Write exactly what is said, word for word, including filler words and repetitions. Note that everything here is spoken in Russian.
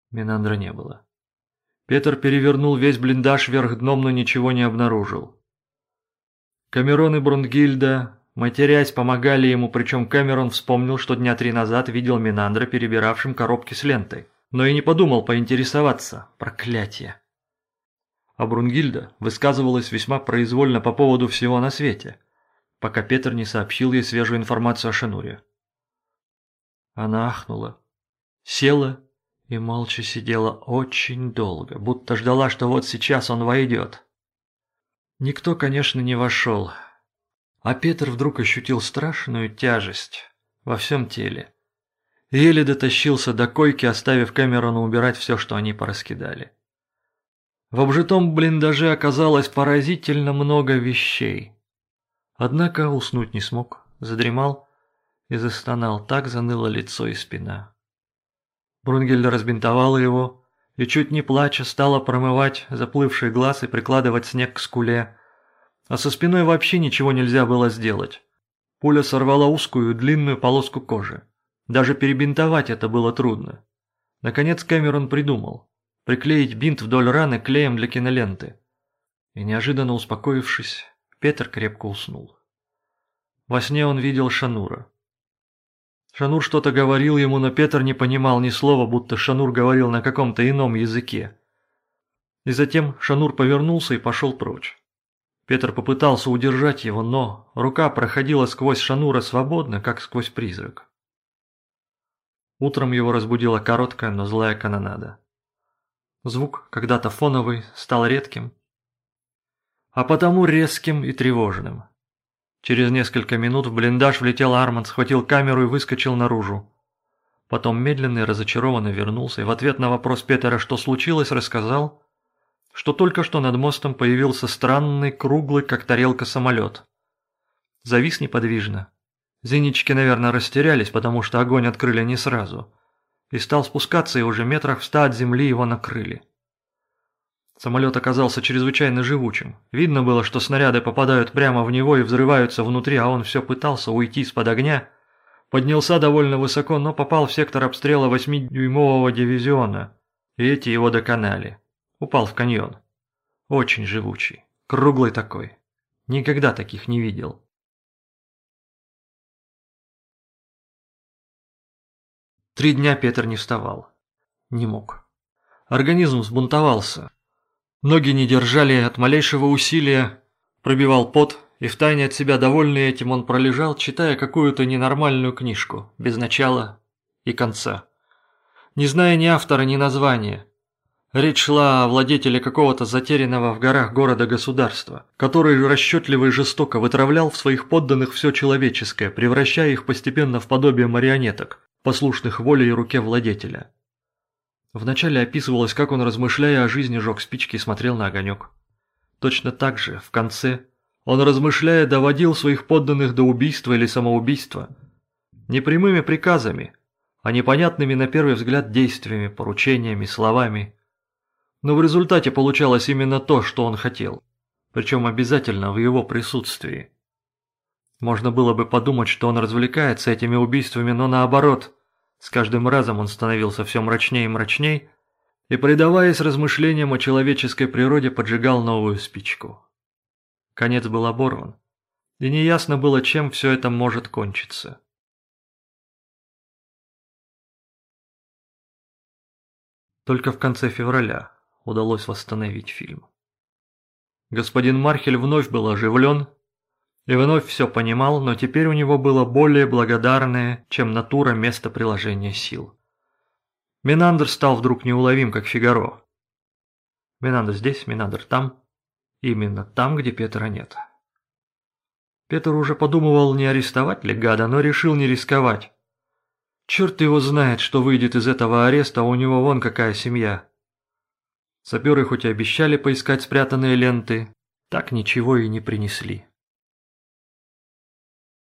Менандра не было. Петр перевернул весь блиндаж вверх дном, но ничего не обнаружил. Камерон и Брунгильда, матерясь, помогали ему, причем Камерон вспомнил, что дня три назад видел Менандра, перебиравшим коробки с лентой, но и не подумал поинтересоваться. Проклятие! А Брунгильда высказывалась весьма произвольно по поводу всего на свете, пока Петр не сообщил ей свежую информацию о Шануре. Она ахнула, села и молча сидела очень долго, будто ждала, что вот сейчас он войдет. Никто, конечно, не вошел, а Петр вдруг ощутил страшную тяжесть во всем теле. Еле дотащился до койки, оставив Камерону убирать все, что они пораскидали. В обжитом блиндаже оказалось поразительно много вещей. Однако уснуть не смог, задремал и застонал, так заныло лицо и спина. Брунгильда разбинтовала его и, чуть не плача, стала промывать заплывший глаз и прикладывать снег к скуле. А со спиной вообще ничего нельзя было сделать. Пуля сорвала узкую длинную полоску кожи. Даже перебинтовать это было трудно. Наконец Камерон придумал приклеить бинт вдоль раны клеем для киноленты. И неожиданно успокоившись, Петр крепко уснул. Во сне он видел Шанура. Шанур что-то говорил ему, но Петр не понимал ни слова, будто Шанур говорил на каком-то ином языке. И затем Шанур повернулся и пошел прочь. Петр попытался удержать его, но рука проходила сквозь Шанура свободно, как сквозь призрак. Утром его разбудила короткая, но злая канонада. Звук, когда-то фоновый, стал редким, а потому резким и тревожным. Через несколько минут в блиндаж влетел Арманд, схватил камеру и выскочил наружу. Потом медленно и разочарованно вернулся и в ответ на вопрос Петера, что случилось, рассказал, что только что над мостом появился странный, круглый, как тарелка, самолет. Завис неподвижно. Зенитчики, наверное, растерялись, потому что огонь открыли не сразу. И стал спускаться, и уже метрах в ста от земли его накрыли. Самолет оказался чрезвычайно живучим. Видно было, что снаряды попадают прямо в него и взрываются внутри, а он все пытался уйти из-под огня. Поднялся довольно высоко, но попал в сектор обстрела восьмидюймового дивизиона, и эти его доконали. Упал в каньон. Очень живучий, круглый такой. Никогда таких не видел. Три дня Петр не вставал. Не мог. Организм взбунтовался. Ноги не держали от малейшего усилия, пробивал пот, и втайне от себя довольный этим он пролежал, читая какую-то ненормальную книжку, без начала и конца. Не зная ни автора, ни названия. Речь шла о владетеле какого-то затерянного в горах города-государства, который расчетливо и жестоко вытравлял в своих подданных все человеческое, превращая их постепенно в подобие марионеток, послушных воле и руке владетеля. Вначале описывалось, как он, размышляя о жизни, жег спички и смотрел на огонек. Точно так же, в конце, он, размышляя, доводил своих подданных до убийства или самоубийства. Не прямыми приказами, а непонятными на первый взгляд действиями, поручениями, словами. Но в результате получалось именно то, что он хотел, причем обязательно в его присутствии. Можно было бы подумать, что он развлекается этими убийствами, но наоборот, с каждым разом он становился все мрачнее и мрачней, и, предаваясь размышлениям о человеческой природе, поджигал новую спичку. Конец был оборван, и неясно было, чем все это может кончиться. Только в конце февраля удалось восстановить фильм. Господин Мархель вновь был оживлен и вновь все понимал, но теперь у него было более благодарное, чем натура, место приложения сил. Менандр стал вдруг неуловим, как Фигаро. Менандр здесь, Менандр там, именно там, где Петра нет. Петр уже подумывал, не арестовать ли гада, но решил не рисковать. Черт его знает, что выйдет из этого ареста, а у него вон какая семья. Саперы хоть и обещали поискать спрятанные ленты, так ничего и не принесли.